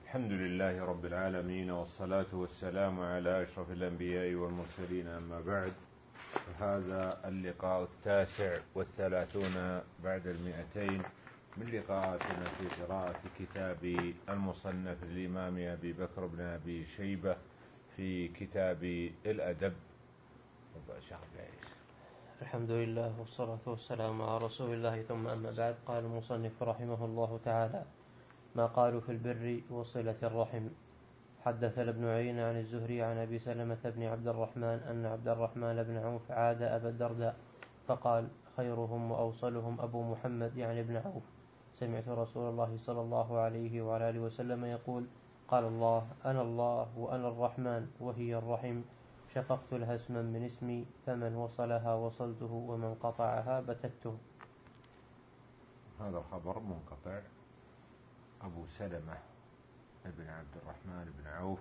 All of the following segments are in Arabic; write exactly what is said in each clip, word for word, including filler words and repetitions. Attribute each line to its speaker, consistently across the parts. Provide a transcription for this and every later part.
Speaker 1: الحمد لله رب العالمين، والصلاة والسلام على أشرف الأنبياء والمرسلين، أما بعد. هذا اللقاء التاسع والثلاثون بعد المئتين من لقاءاتنا في قراءة كتاب المصنف للإمام أبي بكر بن أبي شيبة في كتاب الأدب.
Speaker 2: الحمد لله والصلاة والسلام على رسول الله، ثم أما بعد. قال المصنف رحمه الله تعالى: ما قالوا في البر وصلة الرحم. حدثنا ابن عيينة عن الزهري عن أبي سلمة بن عبد الرحمن أن عبد الرحمن بن عوف عاد أبا الدرداء فقال: خيرهم وأوصلهم أبو محمد يعني ابن عوف. سمعت رسول الله صلى الله عليه وعلى آله وسلم يقول: قال الله: أنا الله وأنا الرحمن وهي الرحم، شققت لها اسما من اسمي، فمن وصلها وصلته ومن قطعها بتته.
Speaker 1: هذا الخبر منقطع. أبو سلمة بن عبد الرحمن بن عوف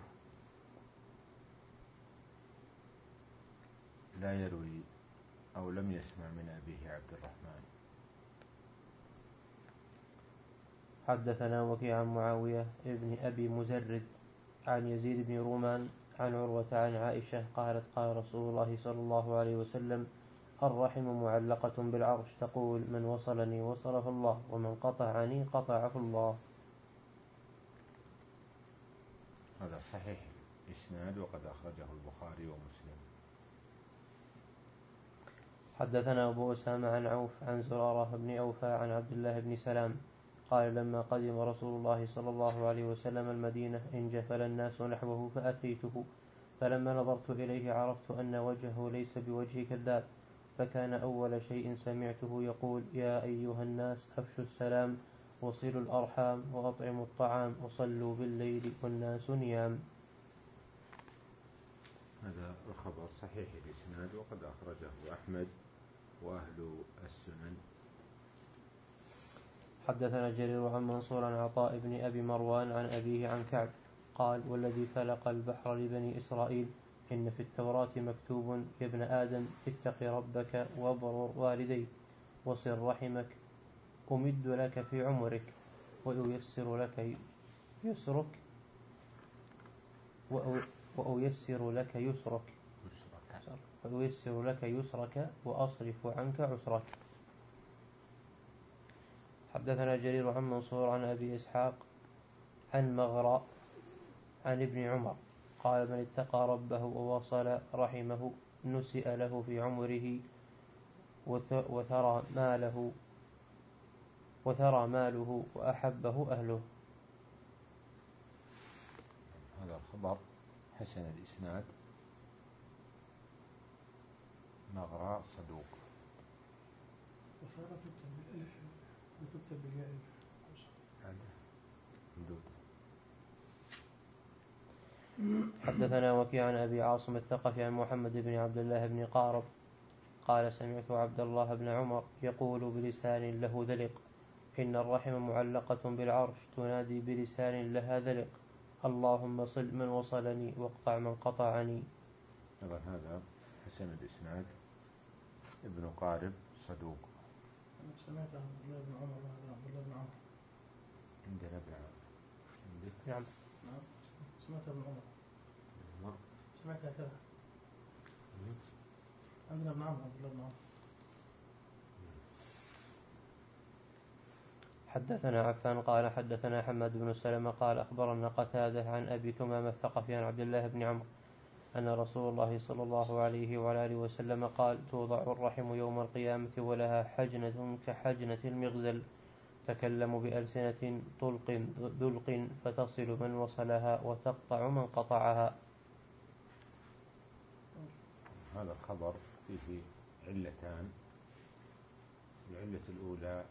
Speaker 1: لا يروي أو لم يسمع من أبيه عبد الرحمن.
Speaker 2: حدثنا وكيع عن معاوية ابن أبي مزرد عن يزيد بن رومان عن عروة عن عائشة قالت: قال رسول الله صلى الله عليه وسلم: الرحم معلقة بالعرش، تقول: من وصلني وصله الله، ومن قطعني قطعه الله.
Speaker 1: هذا صحيح الإسناد، وقد أخرجه البخاري ومسلم.
Speaker 2: حدثنا أبو أسامة عن عوف عن زرارة بن أوفى عن عبد الله بن سلام قال: لما قدم رسول الله صلى الله عليه وسلم المدينة انجفل الناس نحوه فأتيته، فلما نظرت إليه عرفت أن وجهه ليس بوجه كذاب، فكان أول شيء سمعته يقول: يا أيها الناس أفشوا السلام، وصلوا الأرحام، وأطعموا الطعام، وصلوا بالليل والناس نيام.
Speaker 1: هذا الخبر صحيح الإسناد، وقد أخرجه أحمد وأهل السنن.
Speaker 2: حدثنا جرير عن منصور عن عطاء بن أبي مروان عن أبيه عن كعب قال: والذي فلق البحر لبني إسرائيل إن في التوراة مكتوب: يا ابن آدم اتق ربك وابر والديك وصل رحمك، أمد لك في عمرك وأيسر لك يسرك وأيسر لك يسرك وأيسر لك يسرك وأصرف عنك عسرك. حدثنا جرير عن منصور عن أبي إسحاق عن مغرى عن ابن عمر قال: من اتقى ربه ووصل رحمه نسئ له في عمره وثرى ماله وثرى ماله وأحبه أهله.
Speaker 1: هذا الخبر حسن الإسناد. مغرى صدوق.
Speaker 3: وثرى تكتب بالألف وتكتب بالياء.
Speaker 2: حدثنا وكيع عن أبي عاصم الثقفي عن محمد بن عبد الله بن قارب قال: سمعت عبد الله بن عمر يقول بلسان له ذلق: إن الرحم معلقة بالعرش، تنادي بلسان لها ذلق: اللهم صل من وصلني واقطع من قطعني.
Speaker 1: طبعا هذا حسن الإسناد. ابن قارب صدوق.
Speaker 3: سمعت عبد الله بن عمر وهذا عبد الله بن عمر.
Speaker 1: عندنا ابن عمر.
Speaker 2: نعم.
Speaker 3: نعم سمعت ابن عمر.
Speaker 1: نعم.
Speaker 3: سمعت هكذا. عندنا ابن عمر عبد الله بن عمر.
Speaker 2: حدثنا عفان قال: حدثنا حماد بن سلمة قال: أخبرنا قتادة عن أبي ثمامة الثقفي عن عبد الله بن عمرو أن رسول الله صلى الله عليه وعلى آله وسلم قال: توضع الرحم يوم القيامة ولها حجنة كحجنة المغزل، تكلم بألسنة طلق دلق، فتصل من وصلها وتقطع من قطعها.
Speaker 1: هذا الخبر فيه علتان. العلة الأولى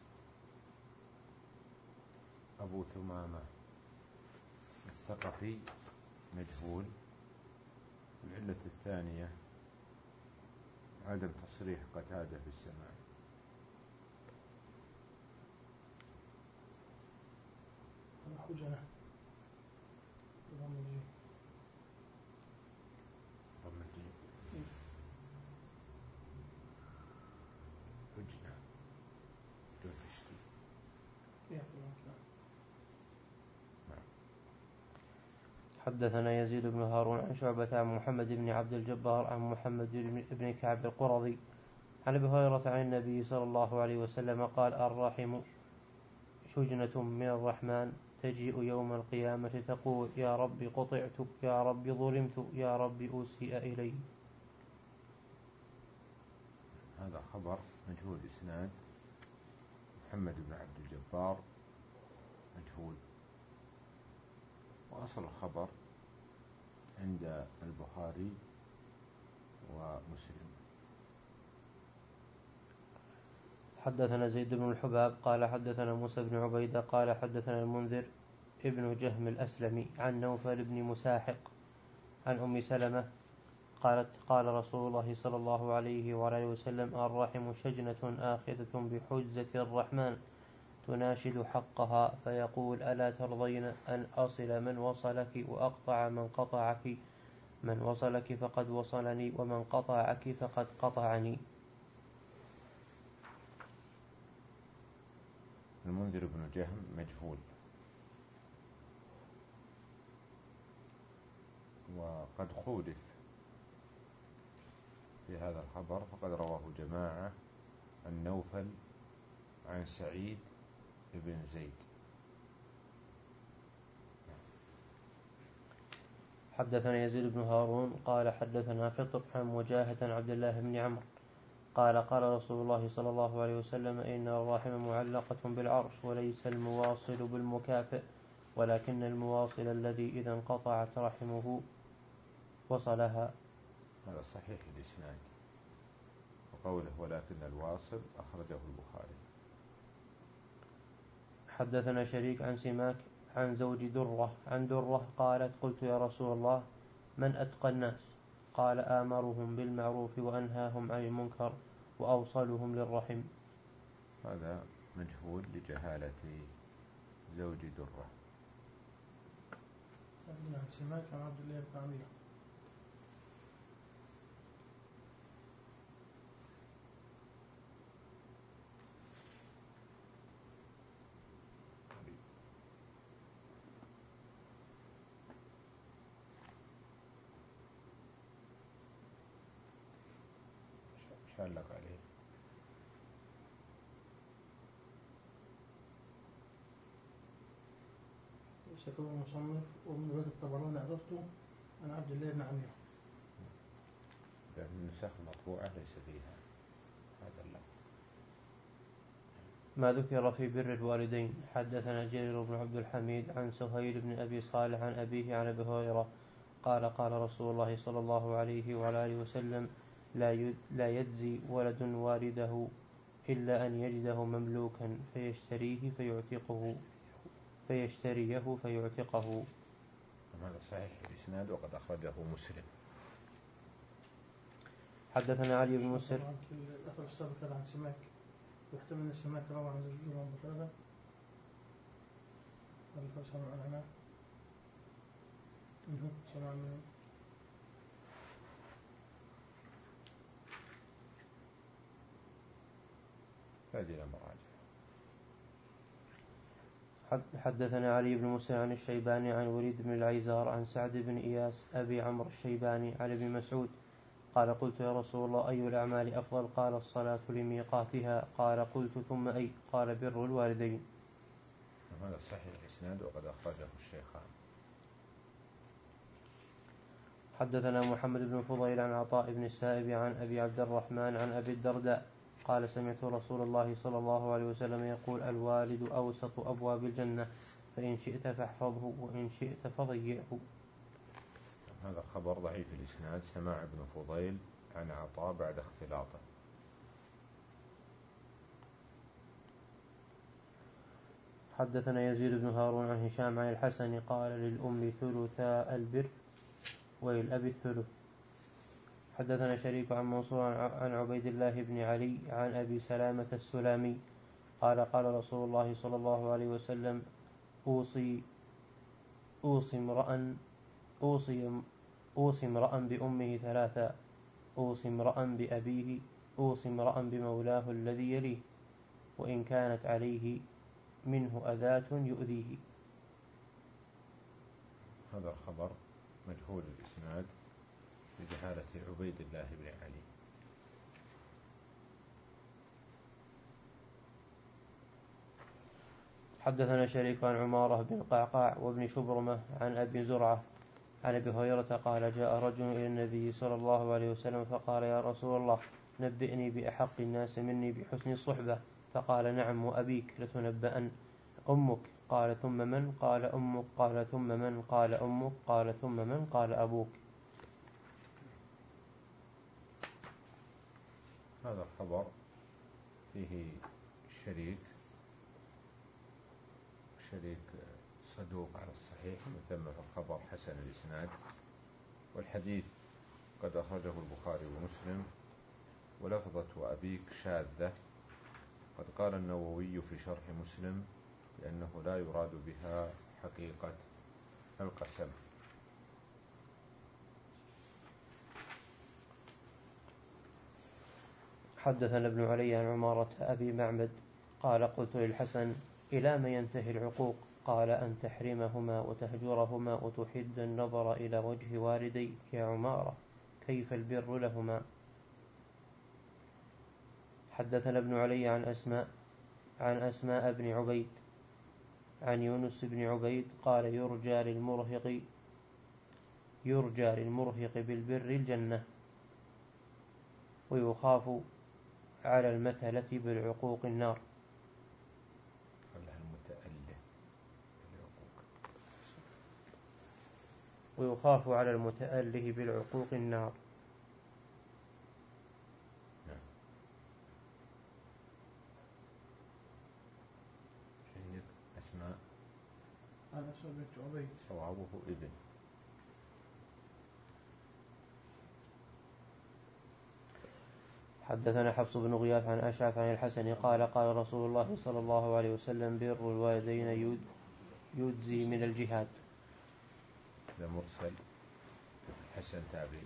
Speaker 1: أبو ثمامة الثقفي مجهول. العلة الثانية عدم تصريح قتادة بالسماع.
Speaker 3: حجنة
Speaker 1: ضم الجيم. حجنة دون تشديد.
Speaker 3: نعم.
Speaker 2: حدثنا يزيد بن هارون عن شعبة عن محمد بن عبد الجبار عن محمد بن كعب القرظي عن أبي هريرة عن النبي صلى الله عليه وسلم قال الرحم شجنة من الرحمن تجيء يوم القيامة تقول يا رب قطعت يا رب ظلمت يا رب أسيء إلي.
Speaker 1: هذا خبر مجهول إسناد، محمد بن عبد الجبار مجهول، وأصل الخبر عند البخاري ومسلم.
Speaker 2: حدثنا زيد بن الحباب قال حدثنا موسى بن عبيدة قال حدثنا المنذر ابن جهم الأسلمي عن نوفل بن مساحق عن أم سلمة قالت قال رسول الله صلى الله عليه وآله وسلم الرحم شجنة آخذة بحجزة الرحمن تناشد حقها فيقول ألا ترضين أن أصل من وصلك وأقطع من قطعك، من وصلك فقد وصلني ومن قطعك فقد قطعني.
Speaker 1: المنذر بن جهم مجهول، وقد خولف في هذا الخبر، فقد رواه جماعة عن نوفل عن سعيد بن زيد.
Speaker 2: حدثنا يزيد بن هارون قال حدثنا فطر عن مجاهد عن عبد الله بن عمرو قال قال رسول الله صلى الله عليه وسلم إن الرحم معلقة بالعرش وليس المواصل بالمكافئ ولكن المواصل الذي إذا انقطعت رحمه وصلها.
Speaker 1: هذا صحيح الإسناد، وقوله ولكن الواصل أخرجه البخاري.
Speaker 2: حدثنا شريك عن سماك عن زوج درة عن درة قالت قلت يا رسول الله من أتقى الناس؟ قال آمرهم بالمعروف وأنهاهم عن المنكر وأوصلهم للرحم.
Speaker 1: هذا مجهول لجهالة زوج درة.
Speaker 3: عن سماك عن عبد الله بن عمير.
Speaker 1: شالك عليه.
Speaker 3: شكوى المصنف ومن رواية الطبراني أضفته عن عبد الله بن عمير.
Speaker 1: النسخ المطبوعة ليس فيها هذا اللفظ.
Speaker 2: ما ذكر في بر الوالدين. حدثنا جرير بن عبد الحميد عن سهيل بن أبي صالح عن أبيه عن أبي هريرة قال قال رسول الله صلى الله عليه وعلى آله وسلم لا يجزي ولد والده إلا أن يجده مملوكا فيشتريه فيعتقه فيشتريه فيعتقه.
Speaker 1: هذا صحيح الإسناد وقد أخرجه مسلم.
Speaker 2: حدثنا علي بن مسر.
Speaker 3: الأثر السابق هذا عن سماك، يحتمل أن سماك روى عن زوجته وعن بخارة. هل سمع العلماء منه سمع منه؟
Speaker 1: هذه المراجع.
Speaker 2: حدثنا علي بن مسر عن الشيباني عن وليد بن العيزار عن سعد بن إياس أبي عمرو الشيباني عن ابن مسعود قال قلت يا رسول الله أي الأعمال أفضل؟ قال الصلاة لميقاتها. قال قلت ثم أي؟ قال بر الوالدين.
Speaker 1: هذا صحيح الإسناد وقد أخرجه الشيخان.
Speaker 2: حدثنا محمد بن فضيل عن عطاء بن السائب عن أبي عبد الرحمن عن أبي الدرداء قال سمعت رسول الله صلى الله عليه وسلم يقول الوالد أوسط أبواب الجنة فإن شئت فاحفظه وإن شئت فضيعه.
Speaker 1: هذا الخبر ضعيف الإسناد، سماع ابن فضيل عن عطاء بعد اختلاطه.
Speaker 2: حدثنا يزيد بن هارون عن هشام عن الحسن قال للأم ثلثا البر وللأب الثلث. حدثنا شريك عن منصور عن عبيد الله بن علي عن أبي سلامة السلامي قال قال رسول الله صلى الله عليه وسلم أوصي أوصي امرأ أوصي أوصي امرأ بأمه ثلاثا أوصي امرأ بأبيه أوصي امرأ بمولاه الذي يليه وإن كانت عليه منه أذاة يؤذيه.
Speaker 1: هذا الخبر مجهول الإسناد بجهالة عبيد الله بن علي.
Speaker 2: حدثنا شريك عن عمارة بن قعقاع وابن شبرمة عن أبي زرعة عن أبي هريرة قال جاء رجل إلى النبي صلى الله عليه وسلم فقال يا رسول الله نبئني بأحق الناس مني بحسن الصحبة. فقال نعم وأبيك لتنبأن. أمك؟ قال ثم من؟ قال أمك. قال ثم من؟ قال أمك. قال ثم من؟ قال أبوك.
Speaker 1: هذا الخبر فيه شريك شريك صدوق على الصحيح، مثل في الخبر حسن الإسناد، والحديث قد أخرجه البخاري ومسلم، ولفظة وأبيك شاذة. قد قال النووي في شرح مسلم لأنه لا يراد بها حقيقة القسم.
Speaker 2: حدثنا ابن علي عن عمارة أبي معبد قال قلت للحسن إلى ما ينتهي العقوق؟ قال أن تحرمهما وتهجرهما وتحد النظر إلى وجه والديك يا عمارة، كيف البر لهما؟ حدثنا ابن علي عن أسماء عن أسماء بن عبيد عن يونس بن عبيد قال يرجى للمرهق يرجى للمرهق بالبر الجنة ويخاف على المثلة بالعقوق النار. ويخاف على المتأله بالعقوق النار.
Speaker 1: نعم. شيخ أسماء
Speaker 3: عن أسماء بنت عبيد
Speaker 1: صوابه ابن.
Speaker 2: حدثنا حفص بن غياث عن أشعث عن الحسن قال قال رسول الله صلى الله عليه وسلم بر الوالدين يجزي من الجهاد.
Speaker 1: هذا مرسل حسن تابعي.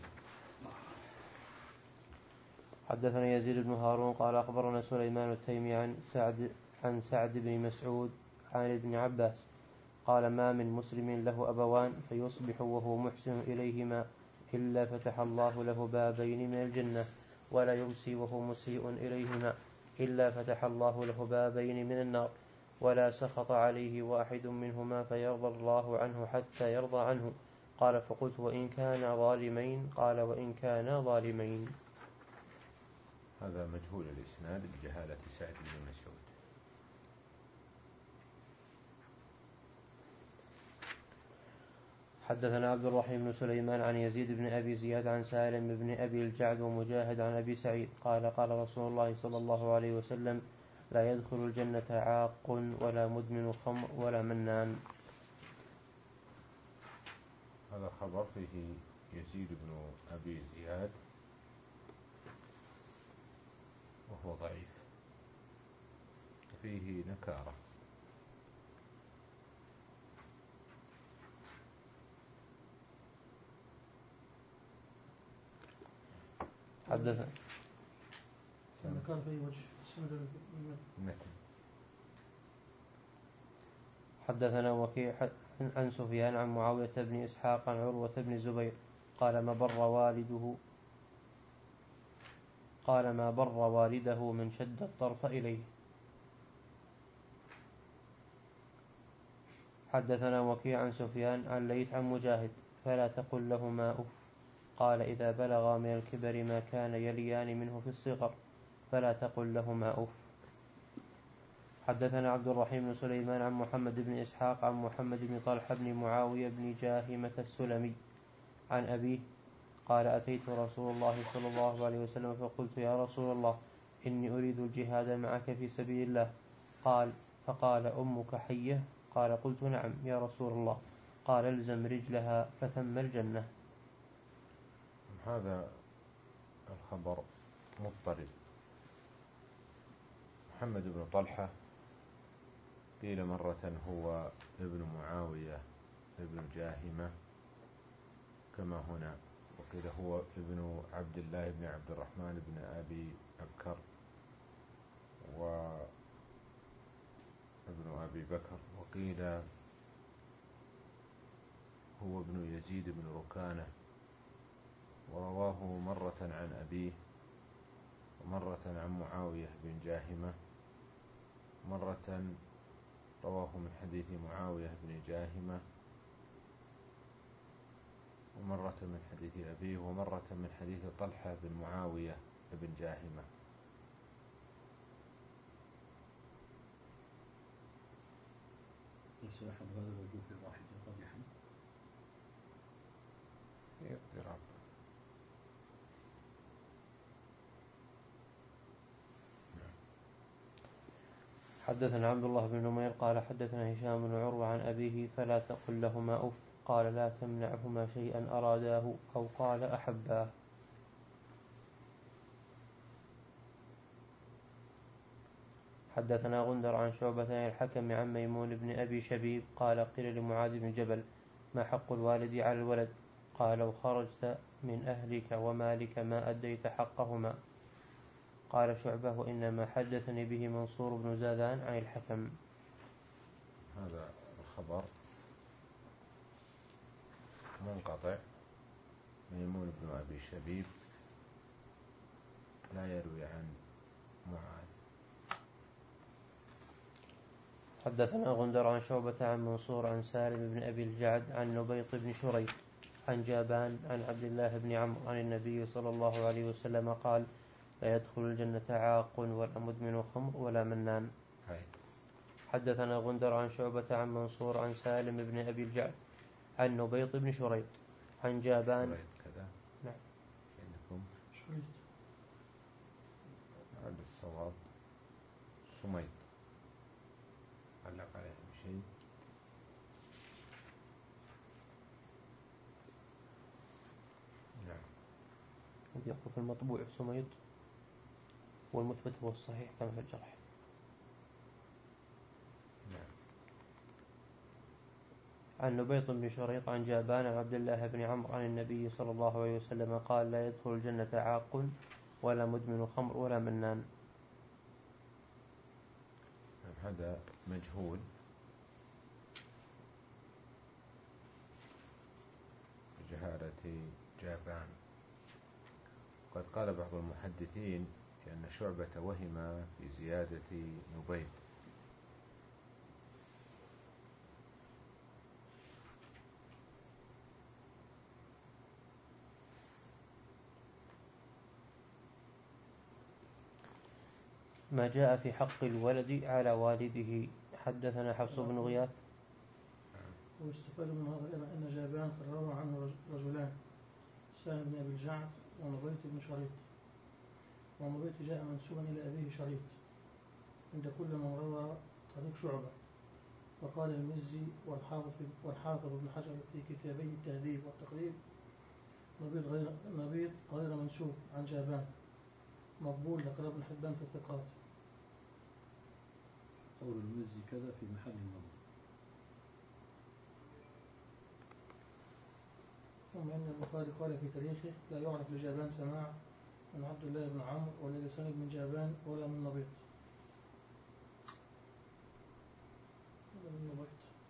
Speaker 2: حدثنا يزيد بن هارون قال أخبرنا سليمان التيمي عن سعد عن سعد بن مسعود عن ابن عباس قال ما من مسلم له أبوان فيصبح وهو محسن إليهما إلا فتح الله له بابين من الجنة، ولا يمسي وهو مسيء إليهما إلا فتح الله له بابين من النار، ولا سخط عليه واحد منهما فيرضى الله عنه حتى يرضى عنه. قال فقلت وإن كان ظالمين؟ قال وإن كانا ظالمين.
Speaker 1: هذا مجهول الإسناد بجهالة سعد بن مسعود.
Speaker 2: حدثنا عبد الرحيم بن سليمان عن يزيد بن أبي زياد عن سالم بن أبي الجعد ومجاهد عن أبي سعيد قال قال رسول الله صلى الله عليه وسلم لا يدخل الجنة عاق ولا مدمن خمر ولا منان.
Speaker 1: هذا خبر فيه يزيد بن أبي زياد وهو ضعيف وفيه نكارة.
Speaker 2: حدثنا
Speaker 3: النكارة في وجه سند
Speaker 1: المتن.
Speaker 2: حدثنا وكيع عن سفيان عن معاوية بن إسحاق عن عروة بن الزبير قال ما بر والده قال ما بر والده من شد الطرف إليه. حدثنا وكيع عن سفيان عن ليث عن مجاهد فلا تقل لهما أف. قال إذا بلغا من الكبر ما كان يليان منه في الصغر فلا تقل لهما أف. حدثنا عبد الرحيم بن سليمان عن محمد بن إسحاق عن محمد بن طلحة بن معاوية بن جاهمة السلمي عن أبيه قال أتيت رسول الله صلى الله عليه وسلم فقلت يا رسول الله إني أريد الجهاد معك في سبيل الله. قال فقال أمك حية؟ قال قلت نعم يا رسول الله. قال الزم رجلها فثم الجنة.
Speaker 1: هذا الخبر مضطرب. محمد بن طلحة قيل مرة هو ابن معاوية ابن جاهمة كما هنا، وقيل هو ابن عبد الله بن عبد الرحمن بن أبي أبكر وابن أبي بكر، وقيل هو ابن يزيد بن ركانة، ورواه مرة عن أبيه ومرة عن معاوية بن جاهمة، مرة رواه من حديث معاوية بن جاهمة، ومرة من حديث أبيه، ومرة من حديث طلحة بن معاوية بن جاهمة.
Speaker 4: ليس أحد هذا الوجوه الواحد قادحا
Speaker 1: في اضطراب.
Speaker 2: حدثنا عبد الله بن نمير قال حدثنا هشام بن عروة عن أبيه فلا تقل لهما أف قال لا تمنعهما شيئا أراداه أو قال أحباه. حدثنا غندر عن شعبة عن الحكم عن ميمون بن أبي شبيب قال قيل لمعاذ بن جبل ما حق الوالد على الولد؟ قال لو خرجت من أهلك ومالك ما أديت حقهما. قال شعبة وإنما حدثني به منصور بن زادان عن الحكم.
Speaker 1: هذا الخبر منقطع. ميمون بن أبي شبيب لا يروي عن معاذ.
Speaker 2: حدثنا غندر عن شعبة عن منصور عن سالم بن أبي الجعد عن نبيط بن شريط عن جابان عن عبد الله بن عمرو عن النبي صلى الله عليه وسلم قال لا يدخل الجنة عاق ولا مدمن خمر ولا منان.
Speaker 1: هاي.
Speaker 2: حدثنا غندر عن شعبة عن منصور عن سالم بن أبي الجعد عن نبيط بن شريط عن جابان.
Speaker 1: شريط كذا.
Speaker 2: نعم.
Speaker 1: عندكم
Speaker 3: شريط.
Speaker 1: هذا الصواب سميط. علق عليه بشيء. نعم.
Speaker 2: يقول في المطبوع سميط والمثبت هو الصحيح كما في الجرح.
Speaker 1: نعم.
Speaker 2: عن نبيط بن شريط عن جابان عن عبد الله بن عمرو عن النبي صلى الله عليه وسلم قال لا يدخل الجنة عاق ولا مدمن خمر ولا منان.
Speaker 1: هذا مجهول بجهالة جابان. قد قال بعض المحدثين بأن شعبة وهم في زيادة نبيط.
Speaker 2: ما جاء في حق الولد على والده. حدثنا حفص بن غياث.
Speaker 3: واستفاد من هذا أن جابان قد روى عنه رجلان سالم بن أبي الجعد ونبيط بن شريط، ونبيط جاء منسوبا إلى أبيه شريط عند كل من روى طريق شعبة. وقال المزي والحافظ والحافظ ابن حجر في كتابي التهذيب والتقريب نبيط غير نبيط غير منسوب عن جابان مقبول لقال ابن حبان في الثقات.
Speaker 4: قول المزي كذا في محل النظر.
Speaker 3: ثم إن البخاري قال في تاريخه لا يعرف لجابان سماع من عبد الله بن عمرو ولا لسند من جابان ولا من نبيط ولا من نبيط.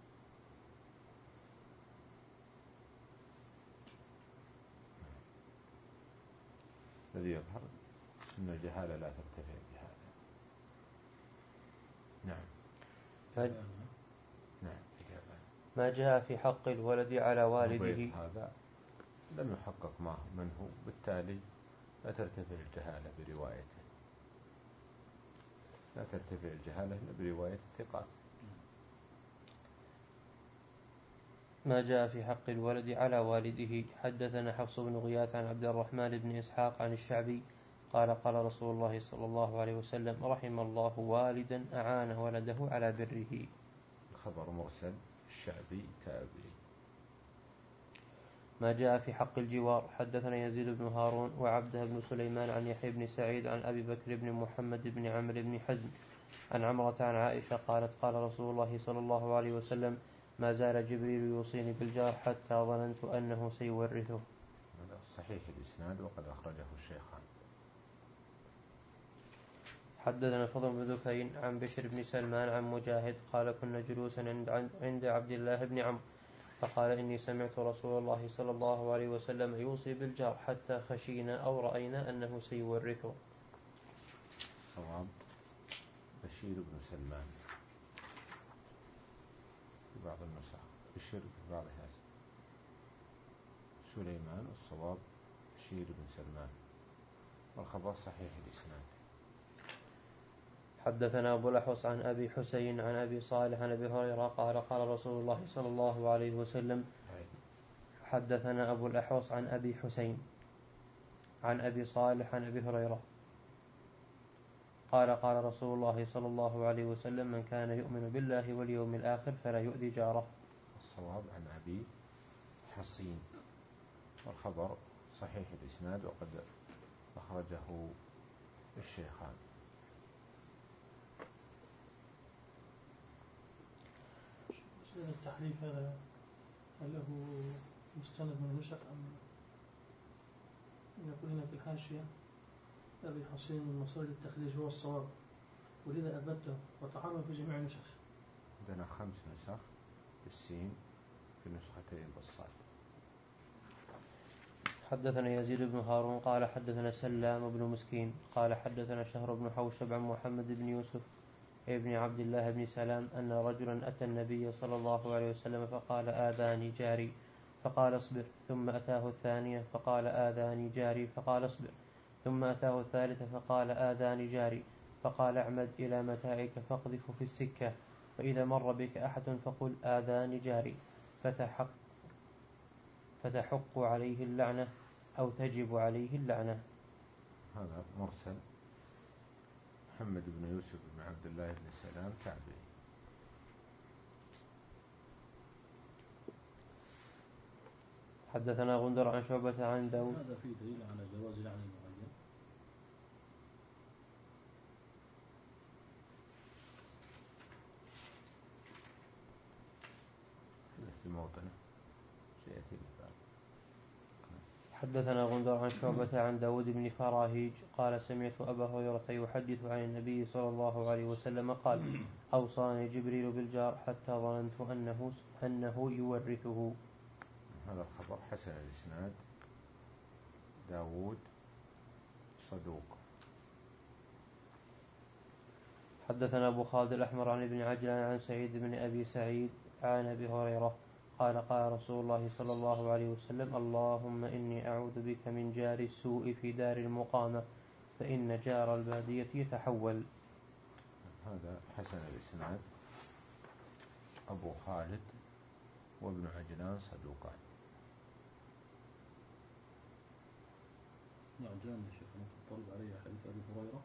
Speaker 1: الذي يظهر أن الجهالة لا ترتفع بهذا. نعم. نعم.
Speaker 2: ما جاء في حق الولد على والده.
Speaker 1: هذا لم يحقق معه من هو، بالتالي لا ترتفع الجهالة بروايته، لا ترتفع الجهالة برواية الثقات.
Speaker 2: ما جاء في حق الولد على والده. حدثنا حفص بن غياث عن عبد الرحمن بن إسحاق عن الشعبي قال قال رسول الله صلى الله عليه وسلم رحم الله والدا أعان ولده على بره.
Speaker 1: خبر مرسل الشعبي تابعي.
Speaker 2: ما جاء في حق الجوار. حدثنا يزيد بن هارون وعبده بن سليمان عن يحيى بن سعيد عن أبي بكر بن محمد بن عمرو بن حزم عن عمرة عن عائشة قالت قال رسول الله صلى الله عليه وسلم ما زال جبريل يوصيني بالجار حتى ظننت أنه سيورثه.
Speaker 1: هذا صحيح الإسناد وقد أخرجه الشيخان.
Speaker 2: حدثنا فضل بن ذكين عن بشر بن سلمان عن مجاهد قال كنا جلوسا عند عند عبد الله بن عمرو فقال إني سمعت رسول الله صلى الله عليه وسلم يوصي بالجار حتى خشينا أو رأينا أنه سيورثه.
Speaker 1: صواب بشير بن سلمان في بعض النسخ، بشير في بعضها سليمان، والصواب بشير بن سلمان، والخبر صحيح الإسناد.
Speaker 2: حدثنا أبو الأحوص عن أبي حسين عن أبي صالح عن أبي هريرة قال قال رسول الله صلى الله عليه وسلم. حدثنا أبو الأحوص عن أبي حسين عن أبي صالح عن أبي هريرة قال قال رسول الله صلى الله عليه وسلم: من كان يؤمن بالله واليوم الآخر فلا يؤذي جاره.
Speaker 1: الصواب عن أبي حصين، والخبر صحيح الإسناد وقد أخرجه الشيخان.
Speaker 3: التحريف هذا هل له مستند من نسخ أم يقول هنا في الحاشية أبي حصين من مصادر التخريج هو الصواب، ولذا أثبته وتحرم في جميع النسخ.
Speaker 1: عندنا خمس نسخ بالسين في نسختين بالصاد.
Speaker 2: حدثنا يزيد بن هارون قال حدثنا سلام بن مسكين قال حدثنا شهر بن حوشب عن محمد بن يوسف ابن عبد الله بن سلام أن رجلا أتى النبي صلى الله عليه وسلم فقال: آذاني جاري، فقال: اصبر. ثم أتاه الثانية فقال: آذاني جاري، فقال: اصبر. ثم أتاه الثالثة فقال: آذاني جاري، فقال: اعمد إلى متاعك فاقذف في السكة، فإذا مر بك أحد فقل: آذاني جاري، فتحق فتحق عليه اللعنة أو تجب عليه اللعنة.
Speaker 1: هذا مرسل محمد بن يوسف بن عبد الله بن سلام تابعي.
Speaker 2: حدثنا غندر عن شعبة عن داود.
Speaker 4: هذا فيه دليل على جواز لعن المعين.
Speaker 1: في موطنه سيأتي بالباب.
Speaker 2: حدثنا غندر عن شعبة عن داود بن فراهيج قال: سمعت أبا هريرة يحدث عن النبي صلى الله عليه وسلم قال: أوصاني جبريل بالجار حتى ظننت أنه, أنه يورثه.
Speaker 1: هذا الخبر حسن الإسناد، داود صدوق.
Speaker 2: حدثنا أبو خالد الأحمر عن ابن عجلان عن سعيد بن أبي سعيد عن أبي هريرة قال: قال رسول الله صلى الله عليه وسلم: اللهم إني أعوذ بك من جار السوء في دار المقامة، فإن جار البادية يتحول.
Speaker 1: هذا حسن الإسناد، أبو خالد وابن عجلان صدوقان.
Speaker 4: ابن عجلان يا شيخ تطلب عليه حديث أبي هريرة.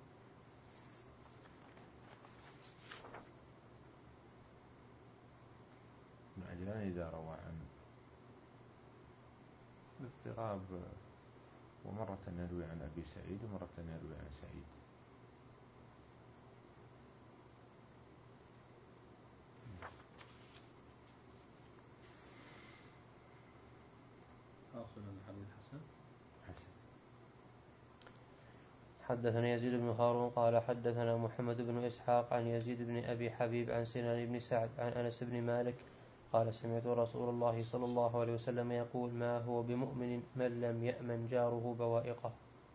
Speaker 1: ابن عجلان إذا روى عن الاضطراب، ومرة يروي عن أبي سعيد ومرة يروي عن سعيد.
Speaker 4: حاصل الحديث حسن.
Speaker 1: حسن.
Speaker 2: حدثنا يزيد بن هارون قال حدثنا محمد بن إسحاق عن يزيد بن أبي حبيب عن سنان بن سعد عن أنس بن مالك قال: سمعت رسول الله صلى الله عليه وسلم يقول: ما هو بمؤمن من لم يأمن جاره بوائقه.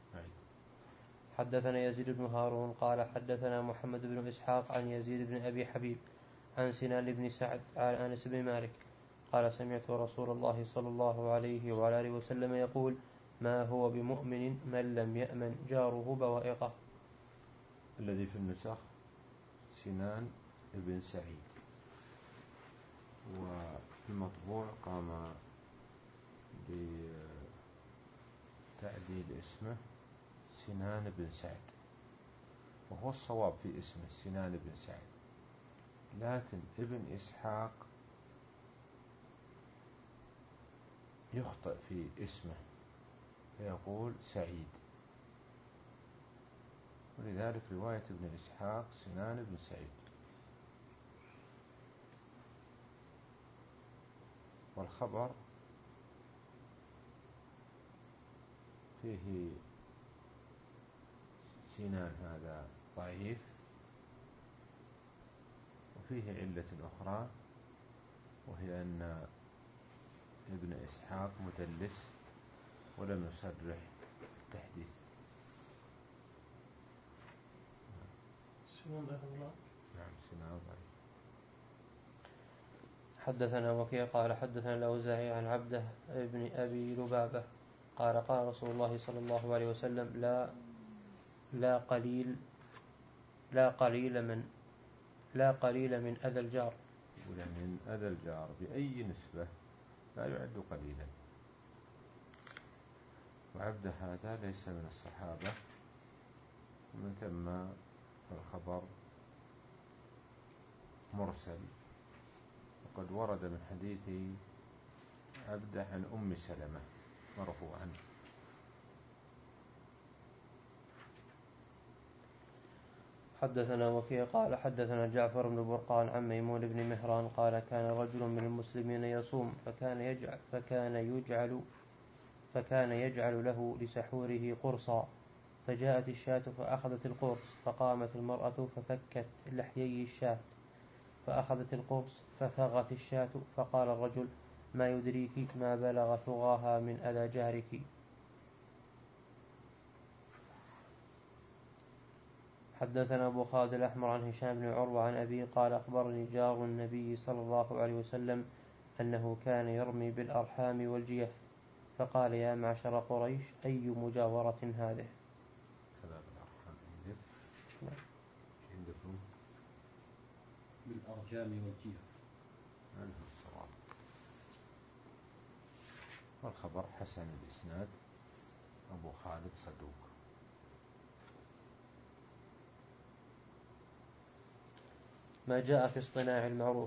Speaker 2: حدثنا يزيد بن هارون قال حدثنا محمد بن إسحاق عن يزيد بن أبي حبيب عن سنان بن سعد عن أنس بن مالك قال: سمعت رسول الله صلى الله عليه وعلى آله وسلم يقول: ما هو بمؤمن من لم يأمن جاره بوائقه.
Speaker 1: الذي في النسخ سنان بن سعيد، وفي المطبوع قام بتعديل اسمه سنان بن سعد، وهو الصواب في اسمه سنان بن سعد، لكن ابن إسحاق يخطئ في اسمه فيقول سعيد، ولذلك رواية ابن إسحاق سنان بن سعيد. والخبر فيه سنان هذا ضعيف، وفيه علة أخرى، وهي أن ابن إسحاق مدلس ولم يصرح بالتحديث.
Speaker 3: سنان رحمه الله.
Speaker 1: نعم سنان ضعيف.
Speaker 2: حدثنا وكيع قال حدثنا الأوزاعي عن عبده ابن أبي لبابة قال قال رسول الله صلى الله عليه وسلم لا لا قليل لا قليل من لا قليل من أذى الجار.
Speaker 1: من أذى الجار بأي نسبة لا يعد قليلا، وعبد هذا ليس من الصحابة، ومن ثم الخبر مرسل. وقد ورد من حديث عبده عن أم سلمة مرفوعا.
Speaker 2: حدثنا وكيع قال حدثنا جعفر بن برقان عن ميمون بن مهران قال كان رجل من المسلمين يصوم فكان يجعل فكان يجعل فكان يجعل له لسحوره قرصا، فجاءت الشاة فأخذت القرص، فقامت المرأة ففكت لحيي الشاة فأخذت القرص ففغت الشاة، فقال الرجل ما يدريك ما بلغ ثغاها من أذى جهرك. حدثنا أبو خالد الأحمر عن هشام بن عروة عن أبي قال أخبرني جار النبي صلى الله عليه وسلم أنه كان يرمي بالأرحام والجيف، فقال يا معشر قريش أي مجاورة هذه؟
Speaker 1: كذا بالأرحام عندك؟
Speaker 2: نعم.
Speaker 1: عندكم؟
Speaker 4: بالأرجام والجيف.
Speaker 1: هذا الصواب. والخبر حسن الإسناد، أبو خالد صدوق.
Speaker 2: ما جاء في اصطناع المعروف.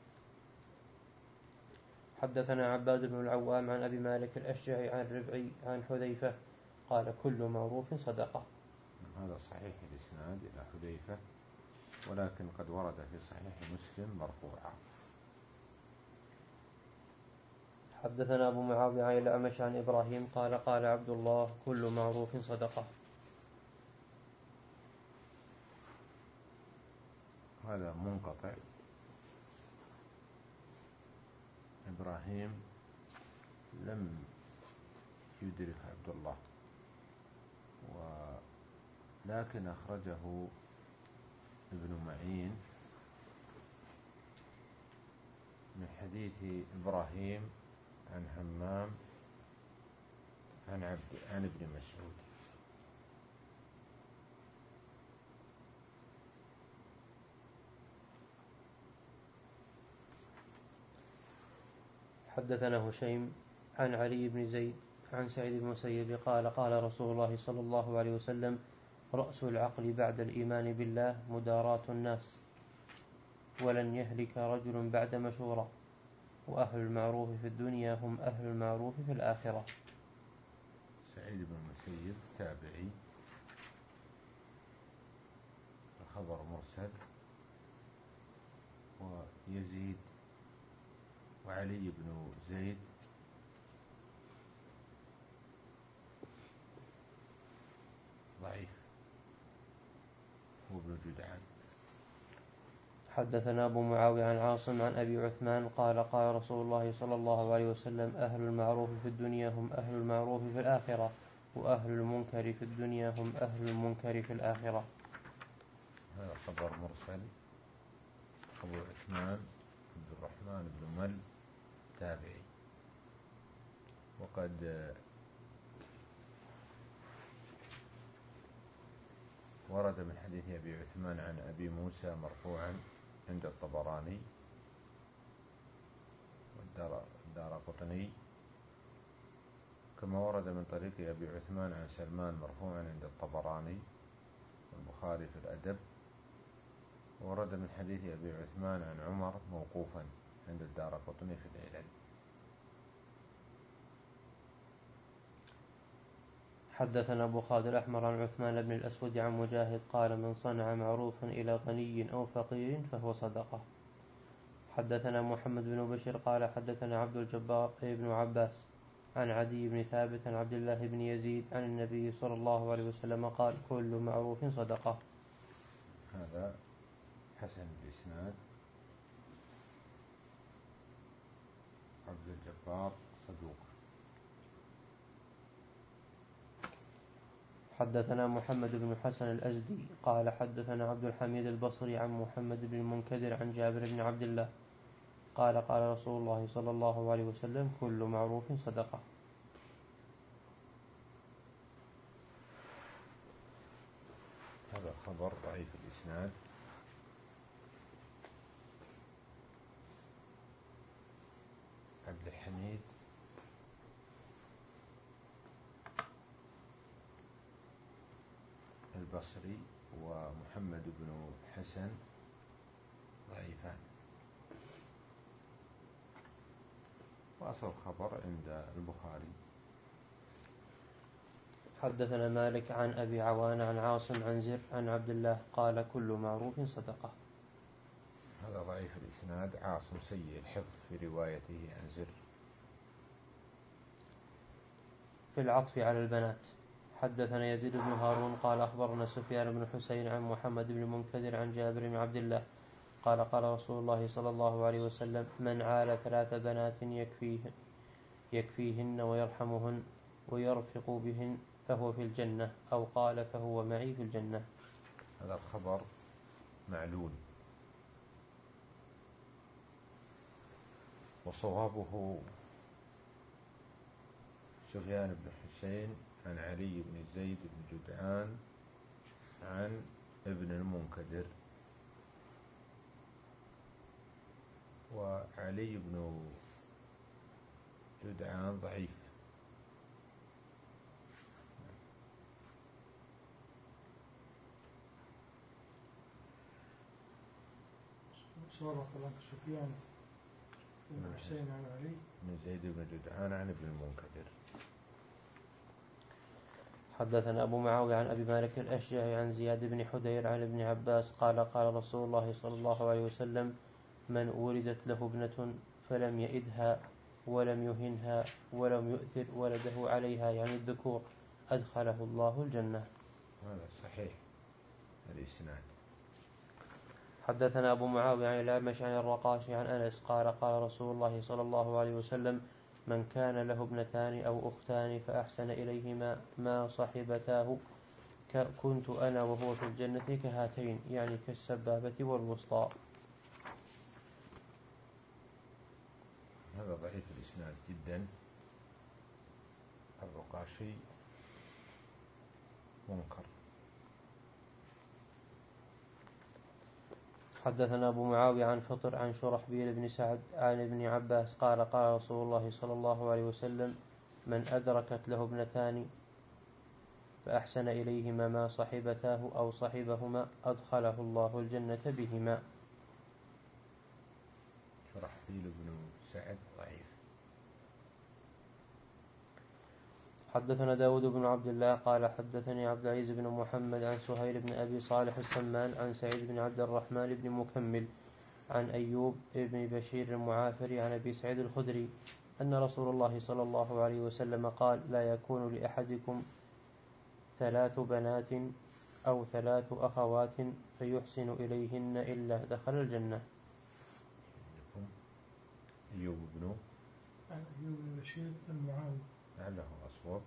Speaker 2: حدثنا عباد بن العوام عن أبي مالك الأشجعي عن ربعي عن حذيفة قال كل معروف صدقة.
Speaker 1: هذا صحيح الإسناد إلى حذيفة، ولكن قد ورد في صحيح مسلم مرفوعا.
Speaker 2: حدثنا أبو معاوية عن الأعمش عن إبراهيم قال قال عبد الله كل معروف صدقة.
Speaker 1: هذا منقطع. إبراهيم لم يدرك عبد الله، ولكن أخرجه ابن معين من حديث إبراهيم عن همام عن عبد عن ابن مسعود.
Speaker 2: حدثنا هشيم عن علي بن زيد عن سعيد بن المسيب قال قال رسول الله صلى الله عليه وسلم رأس العقل بعد الإيمان بالله مداراة الناس، ولن يهلك رجل بعد مشورة، وأهل المعروف في الدنيا هم أهل المعروف في الآخرة.
Speaker 1: سعيد بن المسيب تابعي، الخبر مرسل. ويزيد وعلي بن زيد ضعيف، هو ابن جدعان.
Speaker 2: حدثنا أبو معاوية عن عاصم عن أبي عثمان قال قال رسول الله صلى الله عليه وسلم أهل المعروف في الدنيا هم أهل المعروف في الآخرة، وأهل المنكر في الدنيا هم أهل المنكر في الآخرة.
Speaker 1: هذا خبر مرسل. أبو عثمان عبد الرحمن بن مل تابعي، وقد ورد من حديث أبي عثمان عن أبي موسى مرفوعا عند الطبراني والدارقطني، كما ورد من طريق أبي عثمان عن سلمان مرفوعا عند الطبراني والبخاري في الأدب، ورد من حديث أبي عثمان عن عمر موقوفا عند الدارقطني في العلل.
Speaker 2: حدثنا أبو خالد الأحمر عن عثمان بن الأسود عن مجاهد قال من صنع معروفا إلى غني أو فقير فهو صدقة. حدثنا محمد بن بشير قال حدثنا عبد الجبار بن عباس عن عدي بن ثابت عن عبد الله بن يزيد عن النبي صلى الله عليه وسلم قال كل معروف صدقة.
Speaker 1: هذا حسن الإسناد، عبد الجبار صدوق.
Speaker 2: حدثنا محمد بن حسن الأزدي قال حدثنا عبد الحميد البصري عن محمد بن المنكدر عن جابر بن عبد الله قال قال رسول الله صلى الله عليه وسلم كل معروف صدقة.
Speaker 1: هذا خبر ضعيف الإسناد. عبد الحميد البصري ومحمد بن حسن ضعيفان، وأصل الخبر عند البخاري.
Speaker 2: حدثنا مالك عن أبي عوان عن عاصم عن زر عن عبد الله قال كل معروف صدقة.
Speaker 1: هذا ضعيف الإسناد، عاصم سيء الحفظ في روايته عن زر.
Speaker 2: في العطف على البنات. حدثنا يزيد بن هارون قال أخبرنا سفيان بن حسين عن محمد بن المنكدر عن جابر بن عبد الله قال قال رسول الله صلى الله عليه وسلم من عال ثلاث بنات يكفيه يكفيهن ويرحمهن ويرفق بهن فهو في الجنة أو قال فهو معي في الجنة.
Speaker 1: هذا الخبر معلول، وصوابه سفيان بن حسين عن علي بن زيد بن جدعان عن ابن المنكدر، وعلي بن جدعان ضعيف.
Speaker 3: سبق لك سفيان بن حسين عن علي
Speaker 1: بن زيد بن جدعان عن ابن المنكدر.
Speaker 2: حدثنا أبو معاوية عن أبي مالك الأشجعي عن زياد بن حدير عن ابن عباس قال قال رسول الله صلى الله عليه وسلم من ولدت له ابنة فلم يئدها ولم يهنها ولم يؤثر ولده عليها يعني الذكور أدخله الله الجنة.
Speaker 1: هذا صحيح الإسناد.
Speaker 2: حدثنا أبو معاوية عن الأعمش عن الرقاشي عن أنس قال قال رسول الله صلى الله عليه وسلم من كان له ابنتان أو أختان فأحسن إليهما ما صحبتاه كنت أنا وهو في الجنة كهاتين يعني كالسبابة والوسطى.
Speaker 1: هذا ضعيف الإسناد جدا، الرقاشي منكر.
Speaker 2: حدثنا أبو معاوية عن فطر عن شرحبيل بن سعد عن ابن عباس قال قال رسول الله صلى الله عليه وسلم من أدركت له ابنتان فأحسن إليهما ما صحبتاه أو صحبهما أدخله الله الجنة بهما.
Speaker 1: شرحبيل بن سعد ضعيف.
Speaker 2: حدثنا داود بن عبد الله قال حدثني عبد العزيز بن محمد عن سهيل بن أبي صالح السمان عن سعيد بن عبد الرحمن بن مكمل عن أيوب بن بشير المعافري عن أبي سعيد الخدري أن رسول الله صلى الله عليه وسلم قال لا يكون لأحدكم ثلاث بنات أو ثلاث أخوات فيحسن إليهن إلا دخل الجنة.
Speaker 1: أيوب بن
Speaker 3: عن أيوب بن بشير المعاوي
Speaker 1: لعله أصوب،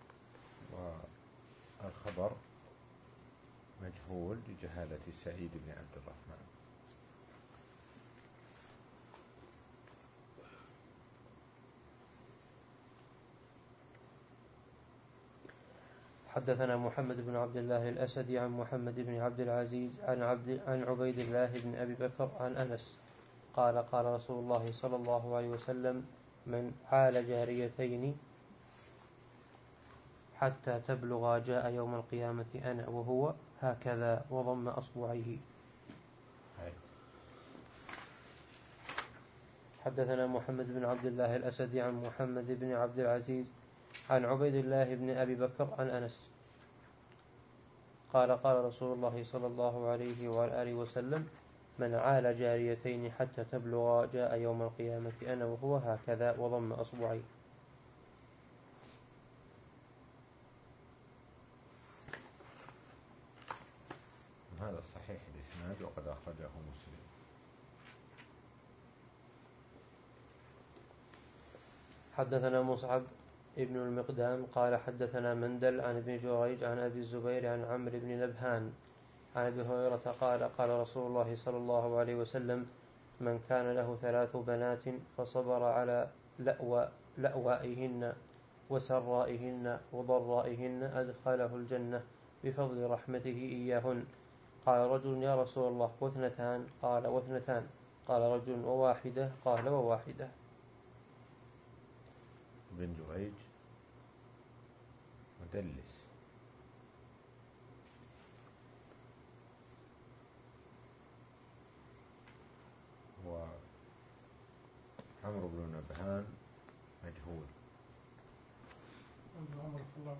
Speaker 1: والخبر مجهول لجهالة سعيد بن عبد الرحمن.
Speaker 2: حدثنا محمد بن عبد الله الأسدي عن محمد بن عبد العزيز عن, عبد عن عبيد الله بن أبي بكر عن أنس قال قال رسول الله صلى الله عليه وسلم من حال جاريتين حتى تبلغا جاء يوم القيامة أنا وهو هكذا وضم أصبعيه. حدثنا محمد بن عبد الله الأسدي عن محمد بن عبد العزيز عن عبيد الله بن أبي بكر عن أنس قال قال رسول الله صلى الله عليه وعلى آله وسلم من عال جاريتين حتى تبلغا جاء يوم القيامة أنا وهو هكذا وضم أصبعيه.
Speaker 1: هذا صحيح الإسناد وقد أخرجه مسلم.
Speaker 2: حدثنا مصعب ابن المقدام قال حدثنا مندل عن ابن جريج عن أبي الزبير عن عمرو بن نبهان عن أبي هريرة قال قال رسول الله صلى الله عليه وسلم من كان له ثلاث بنات فصبر على لأو لأوائهن وسرائهن وضرائهن أدخله الجنة بفضل رحمته إياهن. قال رجل يا رسول الله واثنتان؟ قال واثنتان. قال رجل وواحدة؟ قال وواحدة.
Speaker 1: ابن جريج مدلس، وعمرو بن نبهان مجهول.
Speaker 3: عند عمر في الله.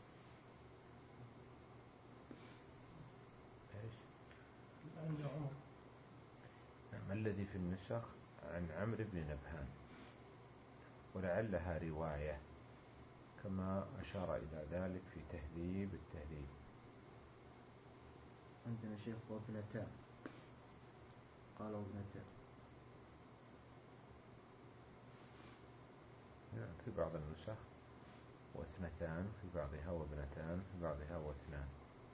Speaker 1: ايش؟
Speaker 3: عند عمر.
Speaker 1: نعم، الذي في النسخ عن عمرو بن نبهان، ولعلها رواية كما أشار إلى ذلك في تهذيب التهذيب.
Speaker 5: عندنا شيخ وابنتان، قال وابنتان.
Speaker 1: نعم، في بعض النسخ واثنتان، في بعضها وابنتان، في بعضها واثنان.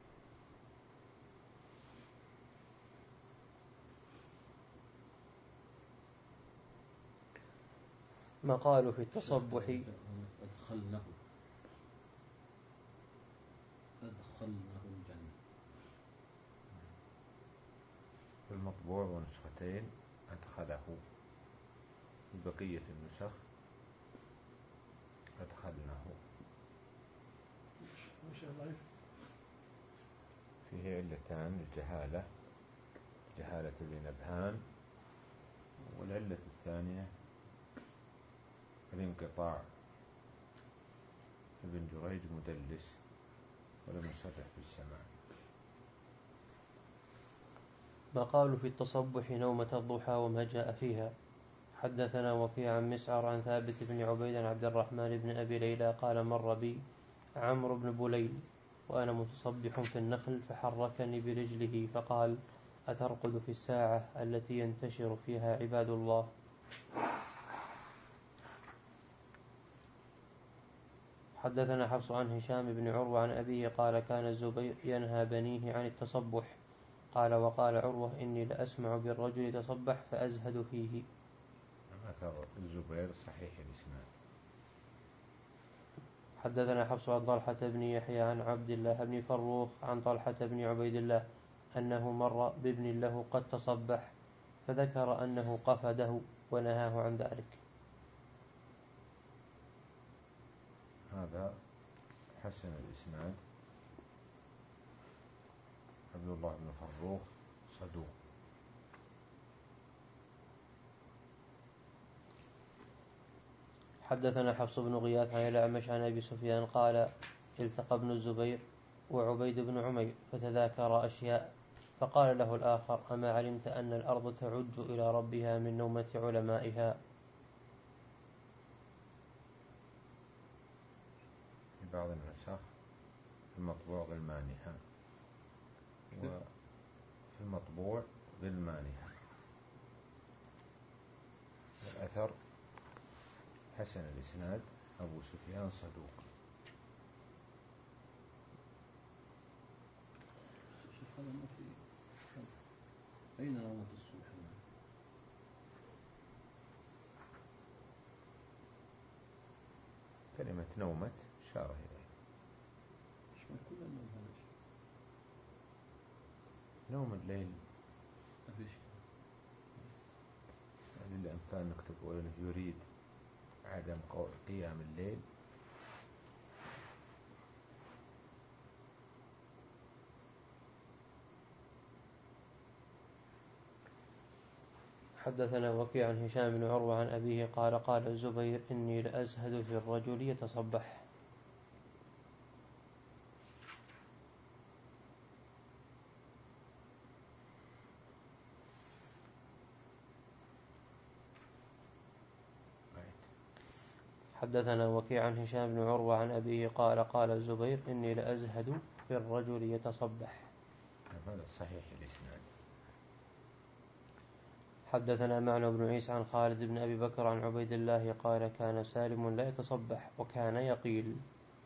Speaker 2: ما قالوا في التصبح؟
Speaker 4: أدخلنه أدخلنه الجنة.
Speaker 1: في المطبوع ونسختين أدخله، في بقية النسخ أدخلناه. فيه علتان: الجهالة، جهالة ابن نبهان، والعلة الثانية الانقطاع. ابن جريج مدلس ولم يصرح بالسماع.
Speaker 2: ما قالوا في التصبح نومة الضحى وما جاء فيها. حدثنا وكيع عن مسعر عن ثابت بن عبيد عن عبد الرحمن بن أبي ليلى قال مر بي عمرو بن بليل وأنا متصبح في النخل فحركني برجله فقال أترقد في الساعة التي ينتشر فيها عباد الله؟ حدثنا حفص عن هشام بن عروة عن أبيه قال كان الزبير ينهى بنيه عن التصبح. قال وقال عروة إني لأسمع بالرجل يتصبح فأزهد فيه.
Speaker 1: أثر الزبير صحيح الإسناد.
Speaker 2: حدثنا حفص عن طلحة بن يحيى عن عبد الله بن فروخ عن طلحة بن عبيد الله أنه مر بابن له قد تصبح فذكر أنه قفده ونهاه عن ذلك.
Speaker 1: هذا حسن الإسناد. عبد الله بن فروخ صدوق.
Speaker 2: حدثنا حفص بن غياث عن الأعمش عن أبي سفيان قال التقى ابن الزبير وعبيد بن عمير فتذاكر أشياء فقال له الآخر أما علمت أن الأرض تعج إلى ربها من نومة علمائها؟
Speaker 1: في بعض النسخ في المطبوع غلمانها، وفي المطبوع غلمانها. الأثر حسن الإسناد، أبو سفيان صدوق.
Speaker 4: هذا ما في. أين نومة الصبح؟
Speaker 1: كلمة نومة شار إليه.
Speaker 4: شمال كل النوم هذا شيء.
Speaker 1: نوم الليل
Speaker 4: ما في شيء.
Speaker 1: يعني الإمكان أنك تقول أنه يريد عدم قيام الليل.
Speaker 2: حدثنا وكيع عن هشام بن عروة عن أبيه قال قال الزبير إني لأزهد في الرجل يتصبح. حدثنا وكيع عن هشام بن عروة عن أبيه قال قال الزبير إني لأزهد في الرجل يتصبح.
Speaker 1: هذا صحيح الإسناد.
Speaker 2: حدثنا معنى بن عيسى عن خالد بن أبي بكر عن عبيد الله قال كان سالم لا يتصبح وكان يقيل.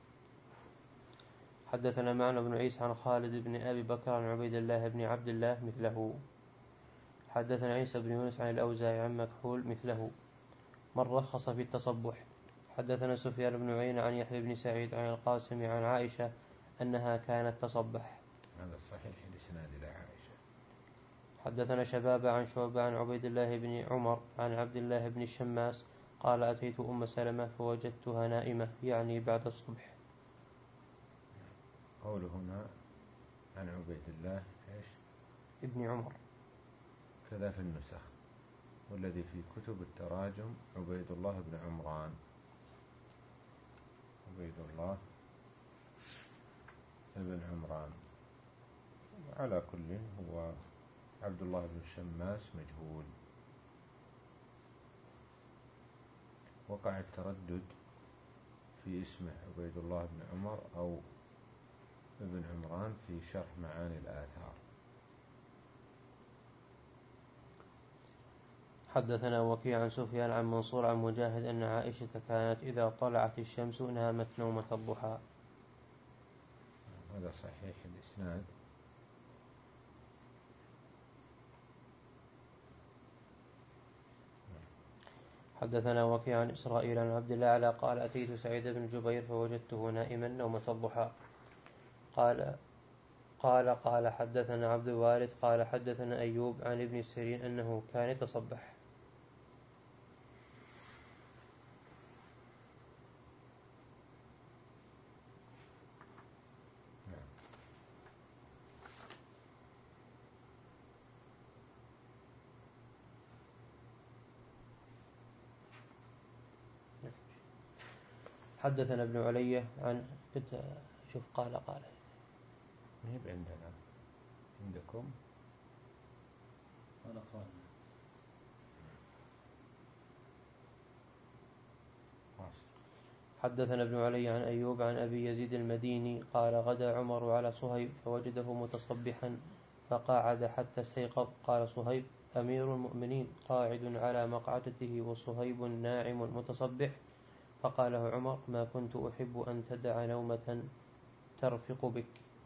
Speaker 2: حدثنا معنى بن عيسى عن خالد بن أبي بكر عن عبيد الله بن عبد الله مثله. حدثنا عيسى بن يونس عن الأوزاعي عن مكحول مثله من رخص في التصبح. حدثنا سفيان بن عيينة عن يحيى بن سعيد عن القاسم عن عائشة أنها كانت تصبح.
Speaker 1: هذا صحيح الإسناد إلى عائشة.
Speaker 2: حدثنا شباب عن شعبة عن عبيد الله بن عمر عن عبد الله بن الشماس قال أتيت أم سلمة فوجدتها نائمة يعني بعد الصبح.
Speaker 1: قوله هنا عن عبيد الله إيش؟
Speaker 2: ابن عمر
Speaker 1: كذا في النسخ، والذي في كتب التراجم عبيد الله بن عمران. عبيد الله بن عمران. على كل هو عبد الله بن الشماس مجهول. وقع التردد في اسمه عبيد الله بن عمر أو ابن عمران في شرح معاني الآثار.
Speaker 2: حدثنا وكيع عن سفيان عن منصور عن مجاهد أن عائشة كانت إذا طلعت الشمس نامت نومة الضحى.
Speaker 1: هذا صحيح الإسناد.
Speaker 2: حدثنا وكيع عن إسرائيل عن عبد الله على قال أتيت سعيد بن جبير فوجدته نائما نومة الضحى. قال قال قال حدثنا عبد الوارث قال حدثنا أيوب عن ابن سيرين أنه كان يتصبح. حدثنا ابن علي عن قد شوف قال قال
Speaker 1: ما هي عندنا عندكم
Speaker 4: قال قال
Speaker 2: حدثنا ابن علي عن أيوب عن أبي يزيد المديني قال غدا عمر على صهيب فوجده متصبحا فقاعد حتى استيقظ. قال صهيب أمير المؤمنين قاعد على مقعدته وصهيب ناعم متصبح. فقال له عمر ما كنت أحب أن تدع نومة ترفق بك.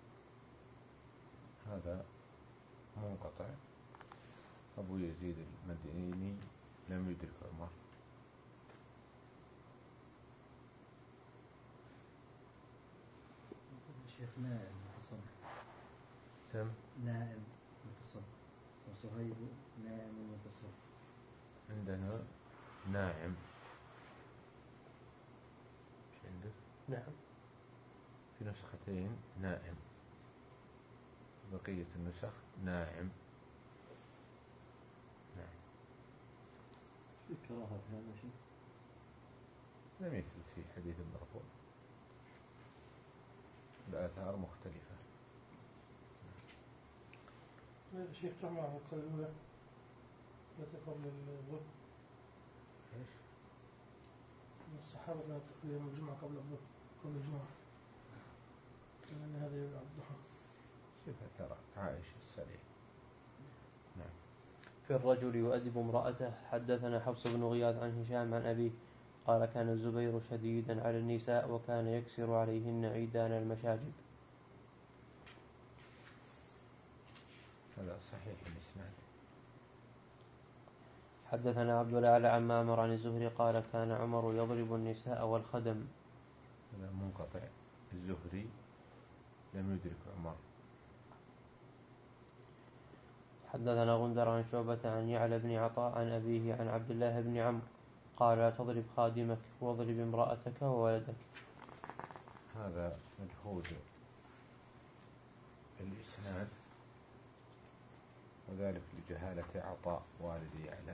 Speaker 1: هذا منقطع. أبو يزيد المديني لم يدرك عمر.
Speaker 5: الشيخ نائم متصبح.
Speaker 1: تم
Speaker 5: نائم متصبح وصهيب نائم متصبح.
Speaker 1: عندنا ناعم. ايش عندك؟
Speaker 2: نعم
Speaker 1: في نسختين نائم، بقية النسخ ناعم. نعم.
Speaker 4: في كراهة في هذا شيء
Speaker 1: لم يثبت في حديث مرفوع. الآثار مختلفة.
Speaker 3: الشيخ تعمل على القول الأولى التي قبل الظهر.
Speaker 1: ايش؟
Speaker 3: الصحابة كانت تقول يوم الجمعة قبل الظهر قبل الجمعة، لأن هذا يوم الضحى.
Speaker 1: صفة ترى عائشة الصريح. نعم.
Speaker 2: في الرجل يؤدب امرأته. حدثنا حفص بن غياث عن هشام عن أبيه قال كان الزبير شديدا على النساء وكان يكسر عليهن عيدان المشاجب.
Speaker 1: هذا صحيح الإسناد.
Speaker 2: حدثنا عبد الأعلى عن معمر عن الزهري قال كان عمر يضرب النساء والخدم.
Speaker 1: هذا منقطع. الزهري لم يدرك عمر.
Speaker 2: حدثنا غندر عن شعبة عن يعلى بن عطاء عن أبيه عن عبد الله بن عمرو قال لا تضرب خادمك واضرب امرأتك وولدك.
Speaker 1: هذا مجهود الإسناد، وذلك لجهالة عطاء والد يعلى.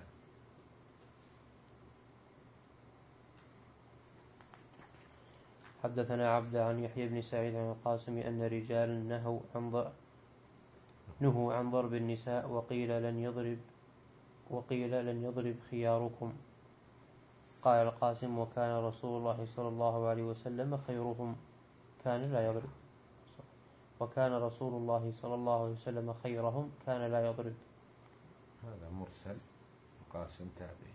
Speaker 2: حدثنا عبد عن يحيى بن سعيد عن القاسم أن رجالا نهوا عن ضرب نهوا عن ضرب النساء وقيل لن يضرب وقيل لن يضرب خياركم. قال القاسم وكان رسول الله صلى الله عليه وسلم خيرهم كان لا يضرب وكان رسول الله صلى الله عليه وسلم خيرهم كان لا يضرب.
Speaker 1: هذا مرسل القاسم تابعي.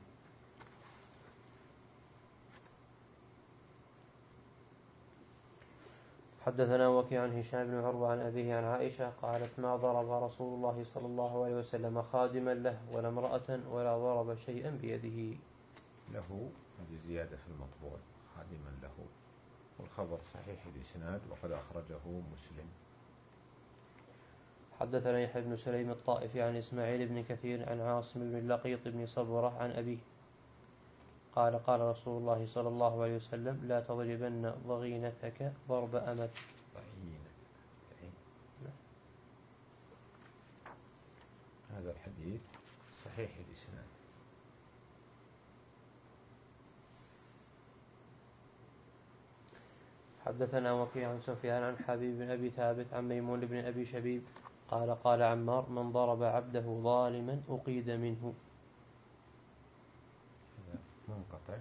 Speaker 2: حدثنا وكيع عن هشام بن عروة عن أبيه عن عائشة قالت ما ضرب رسول الله صلى الله عليه وسلم خادما له ولا امرأة ولا ضرب شيئا بيده.
Speaker 1: له هذه زيادة في المطبوع، خادما له، والخبر صحيح الإسناد وقد أخرجه مسلم.
Speaker 2: حدثنا يحيى بن سليم الطائفي عن إسماعيل بن كثير عن عاصم بن لقيط بن صبرة عن أبيه قال قال رسول الله صلى الله عليه وسلم لا تضربن ضغينتك ضرب أمتك.
Speaker 1: هذا الحديث صحيح الإسناد.
Speaker 2: حدثنا وكيع عن سفيان عن حبيب بن أبي ثابت عن ميمون بن أبي شبيب قال قال عمار من ضرب عبده ظالما أقيد منه.
Speaker 1: هذا منقطع،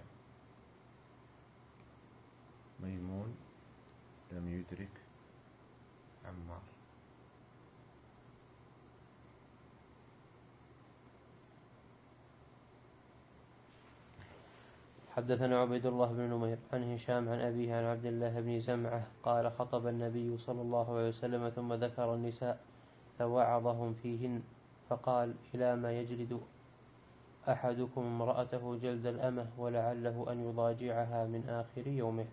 Speaker 1: ميمون لم يدرك عمار.
Speaker 2: حدثنا عبيد الله بن نمير عن هشام عن أبيه عن عبد الله بن زمعة قال خطب النبي صلى الله عليه وسلم ثم ذكر النساء فوعظهم فيهن فقال إلى ما يجلد أحدكم امرأته جلد الأمة ولعله أن يضاجعها من آخر يومه.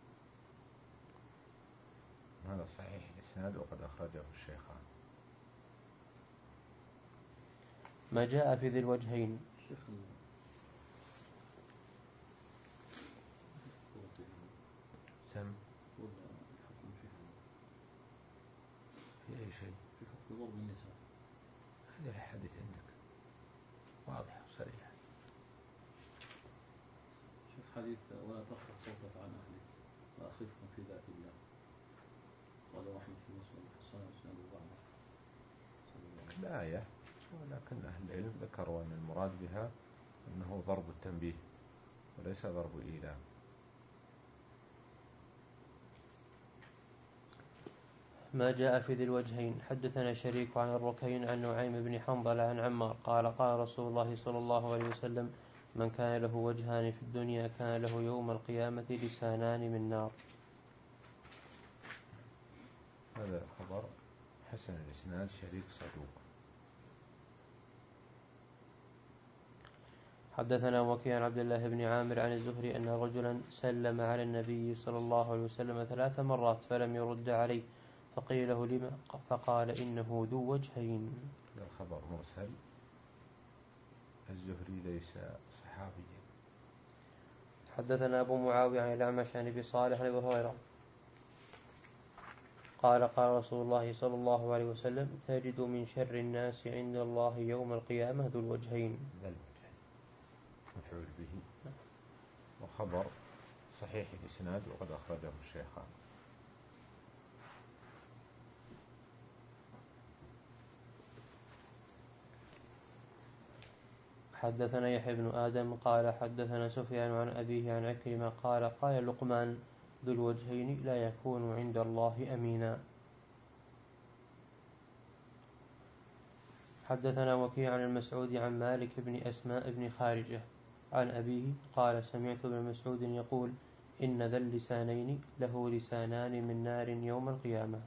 Speaker 1: هذا صحيح الإسناد وقد أخرجه الشيخان.
Speaker 2: ما جاء في ذي الوجهين.
Speaker 1: سم في أي شيء
Speaker 4: في ضرب النساء.
Speaker 1: هذا الحديث عندك واضح وصريح.
Speaker 4: شوف حديث ولا ترفع صوتك عن أهلك وأخفهم في ذات الله قال أحمد في مسلم حسن وسند بعض
Speaker 1: الآية، ولكن أهل العلم ذكروا أن المراد بها أنه ضرب التنبيه وليس ضرب الإيلام.
Speaker 2: ما جاء في ذي الوجهين. حدثنا شريك عن الركين عن نعيم بن حنظل عن عمار قال قال رسول الله صلى الله عليه وسلم من كان له وجهان في الدنيا كان له يوم القيامة لسانان من نار.
Speaker 1: هذا خبر حسن الإسناد، شريك صدوق.
Speaker 2: حدثنا وكيع عن عبد الله بن عامر عن الزهري أن رجلا سلم على النبي صلى الله عليه وسلم ثلاث مرات فلم يرد عليه فقيل له لما فقال إنه ذو وجهين.
Speaker 1: هذا الخبر مرسل، الزهري ليس صحابيا.
Speaker 2: حدثنا أبو معاوية عن الأعمش عن أبي صالح عن أبي هريرة قال قال رسول الله صلى الله عليه وسلم تجد من شر الناس عند الله يوم القيامة ذو الوجهين.
Speaker 1: ذو الوجهين مفعول به، وخبر صحيح الإسناد وقد أخرجه الشيخان.
Speaker 2: حدثنا يحيى بن آدم قال حدثنا سفيان عن أبيه عن عكرمة قال قال لقمان ذو الوجهين لا يكون عند الله أمينا. حدثنا وكيع عن المسعود عن مالك بن أسماء بن خارجة عن أبيه قال سمعت ابن مسعود يقول إن ذا اللسانين له لسانان من نار يوم القيامة.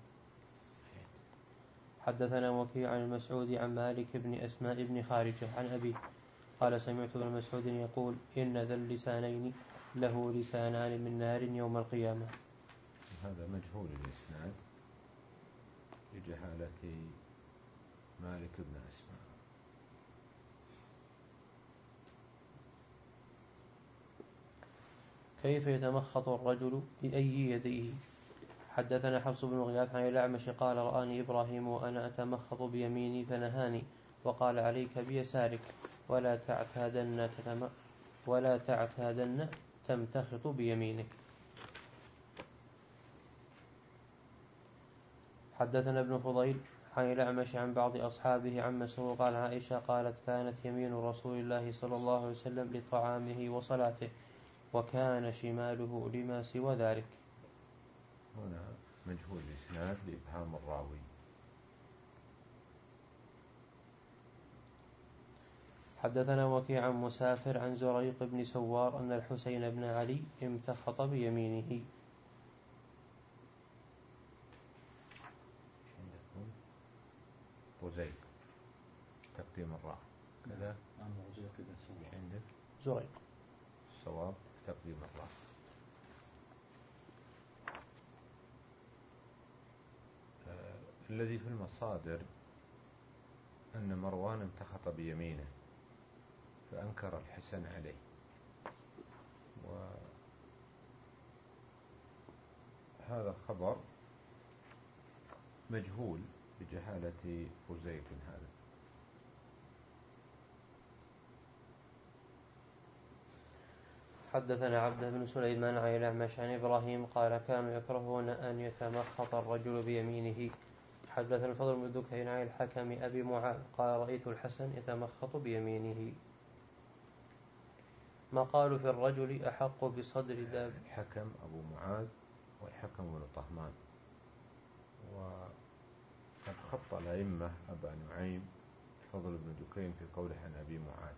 Speaker 2: حدثنا وكيع عن المسعود عن مالك بن أسماء بن خارجة عن أبيه قال سمعت ابن مسعود يقول إن ذا اللسانين له لسانان من نار يوم القيامة.
Speaker 1: هذا مجهول الإسناد لجهالة مالك بن أسماء.
Speaker 2: كيف يتمخط الرجل بأي يديه؟ حدثنا حفص بن غياث عن الأعمش قال رآني إبراهيم وأنا أتمخط بيميني فنهاني وقال عليك بيسارك ولا تعتادن تتم ولا تعتادن تمتخط بيمينك. حدثنا ابن فضيل عن الأعمش عن بعض أصحابه عن مسروق عن عائشة قالت كانت يمين رسول الله صلى الله عليه وسلم لطعامه وصلاته وكان شماله لما سوى ذلك.
Speaker 1: هنا مجهول الإسناد لإبهام الراوي.
Speaker 2: حدثنا وكيع عن مسافر عن زريق بن سوار أن الحسين بن علي امتخط بيمينه.
Speaker 1: عندكم بوزيك تقديم الراء كذا.
Speaker 4: عن زريق بن سوار.
Speaker 1: عندك
Speaker 2: زريق
Speaker 1: الصواب تقديم الراء. آه الذي في المصادر أن مروان امتخط بيمينه فأنكر الحسن عليه، وهذا الخبر مجهول بجهالة بوزيك هذا.
Speaker 2: حدثنا عبده بن سليمان عن الأعمش عن إبراهيم قال كانوا يكرهون أن يتمخط الرجل بيمينه. حدثنا الفضل بن دكين عن الحكم أبي معاذ قال رأيت الحسن يتمخط بيمينه. ما قالوا في الرجل أحق بصدر داب.
Speaker 1: الحكم أبو معاذ والحكم بن طهمان، وقد خط الأئمة أبا نعيم الفضل بن دكين في قوله عن أبي معاذ.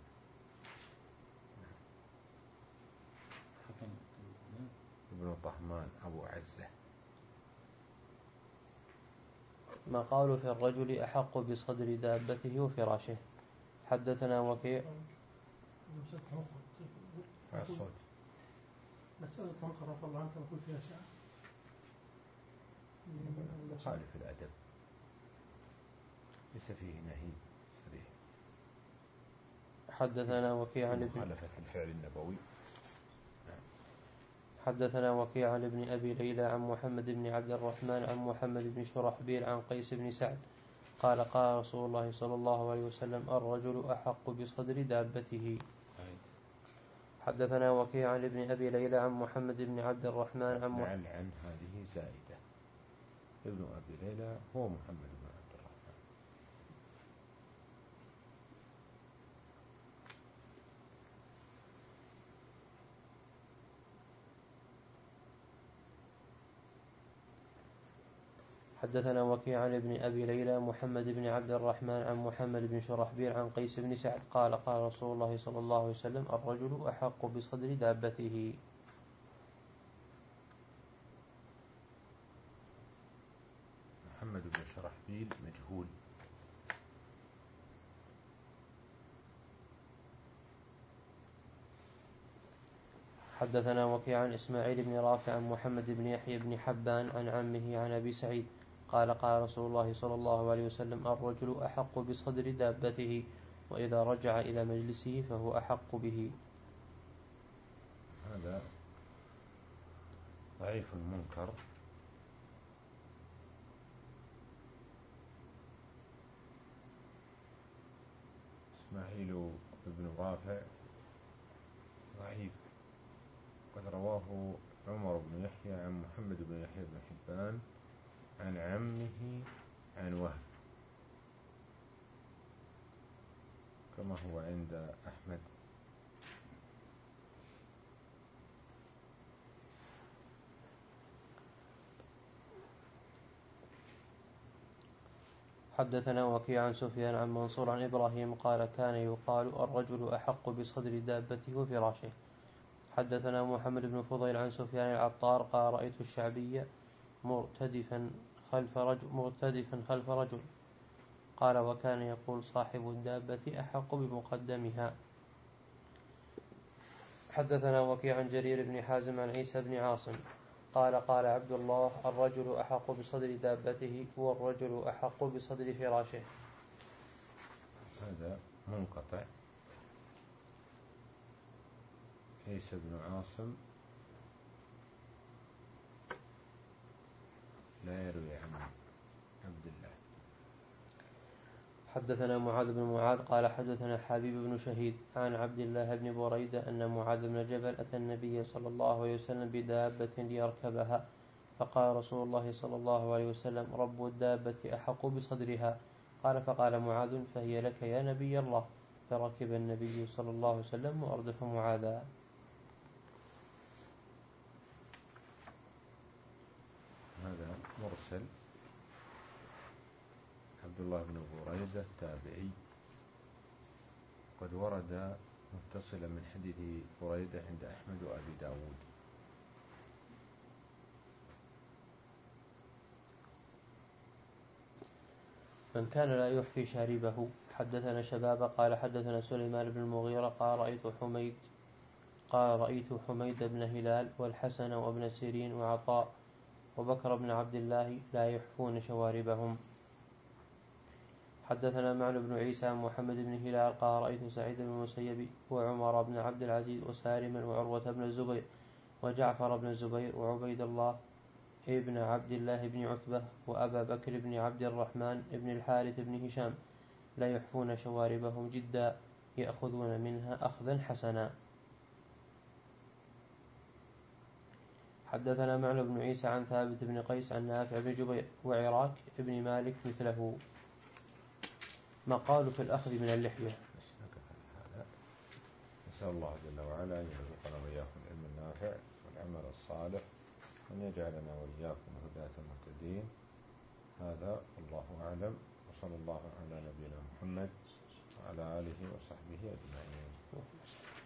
Speaker 4: حكم
Speaker 1: ابن طهمان أبو عزة.
Speaker 2: ما قالوا في الرجل أحق بصدر دابته وفراشه. حدثنا وكيع
Speaker 1: فالصوت
Speaker 3: مسألة تنقر رفع الله عنك نقول فيها ساعة
Speaker 1: خالف الأدب ليس فيه نهي صريح.
Speaker 2: حدثنا وكيع عن ابن
Speaker 1: مخالفة الفعل النبوي.
Speaker 2: حدثنا وكيع عن ابن أبي ليلى عن محمد بن عبد الرحمن عن محمد بن شرحبيل عن قيس بن سعد قال قال رسول الله صلى الله عليه وسلم الرجل أحق بصدر دابته. حدثنا وكيع عن ابن أبي ليلى عن محمد بن عبد الرحمن عن
Speaker 1: محمد عن هذه زائدة. ابن أبي ليلى هو محمد بن عبد الرحمن.
Speaker 2: حدثنا وكيع عن ابن أبي ليلى محمد بن عبد الرحمن عن محمد بن شرحبيل عن قيس بن سعد قال قال رسول الله صلى الله عليه وسلم الرجل أحق بصدر دابته.
Speaker 1: محمد بن شرحبيل مجهول.
Speaker 2: حدثنا وكيع عن إسماعيل بن رافع عن محمد بن يحيى بن حبان عن عمه عن أبي سعيد قال قال رسول الله صلى الله عليه وسلم الرجل أحق بصدر دابته وإذا رجع إلى مجلسه فهو أحق به.
Speaker 1: هذا ضعيف منكر. إسماعيل بن رافع ضعيف. قد رواه عمر بن يحيى عن محمد بن يحيى بن حبان عن عمه عن وهب كما هو عند أحمد.
Speaker 2: حدثنا وكيع عن سفيان عن منصور عن إبراهيم قال كان يقال الرجل أحق بصدر دابته وفراشه. حدثنا محمد بن فضيل عن سفيان العطار قال رأيت الشعبي مرتدفا خلف رجل, مرتدفا خلف رجل قال وكان يقول صاحب الدابة أحق بمقدمها. حدثنا وكيع عن جرير بن حازم عن عيسى بن عاصم قال قال عبد الله الرجل أحق بصدر دابته والرجل أحق بصدر فراشه.
Speaker 1: هذا منقطع. عيسى بن عاصم لا يروي عن عبد الله.
Speaker 2: حدثنا معاذ بن معاذ قال حدثنا حبيب بن شهيد عن عبد الله بن بريدة أن معاذ بن جبل أتى النبي صلى الله عليه وسلم بدابة ليركبها فقال رسول الله صلى الله عليه وسلم رب الدابة أحق بصدرها. قال فقال معاذ فهي لك يا نبي الله. فركب النبي صلى الله عليه وسلم وأردف معاذا.
Speaker 1: هذا مرسل. عبد الله بن بريدة تابعي وقد ورد متصلا من حديث بريدة عند أحمد وأبي داود.
Speaker 2: من كان لا يحفي شاربه. حدثنا شباب قال حدثنا سليمان بن المغيرة قال رأيت حميد قال رأيت حميد بن هلال والحسن وابن سيرين وعطاء وبكر بن عبد الله لا يحفون شواربهم. حدثنا معن بن عيسى عن محمد بن هلال قال رأيت سعيد بن المسيب وعمر بن عبد العزيز وسالما وعروة بن الزبير وجعفر بن الزبير وعبيد الله ابن عبد الله بن عتبة وأبا بكر بن عبد الرحمن بن الحارث بن هشام لا يحفون شواربهم جدا يأخذون منها أخذا حسنا. حدثنا معن بن عيسى عن ثابت بن قيس عن نافع بن جبير وعراك بن مالك مثله. ما قالوا في الأخذ من اللحية.
Speaker 1: نسأل الله جل وعلا أن يرزقنا وإياكم العلم النافع والعمل الصالح وأن يجعلنا وإياكم هداة مهتدين. هذا والله أعلم، وصلى الله على نبينا محمد وعلى آله وصحبه أجمعين.